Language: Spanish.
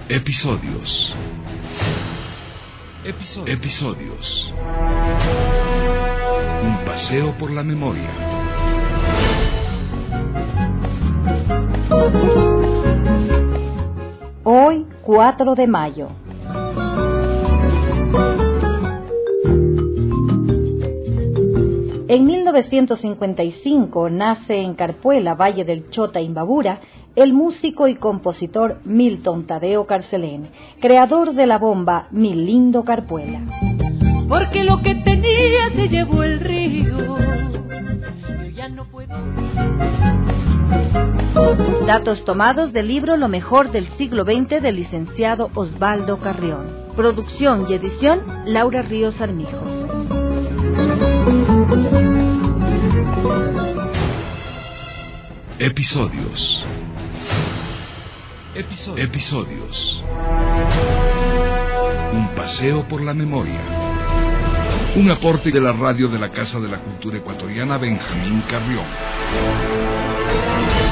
Episodios. Un paseo por la memoria. Hoy, 4 de mayo. En 1955 nace en Carpuela, Valle del Chota, Imbabura, el músico y compositor Milton Tadeo Carcelén, creador de la bomba Mi Lindo Carpuela. Porque lo que tenía se llevó el río, yo ya no puedo. Datos tomados del libro Lo mejor del siglo XX del licenciado Osvaldo Carrión. Producción y edición Laura Ríos Armijo. Episodios. Un paseo por la memoria. Un aporte de la radio de la Casa de la Cultura Ecuatoriana Benjamín Carrión.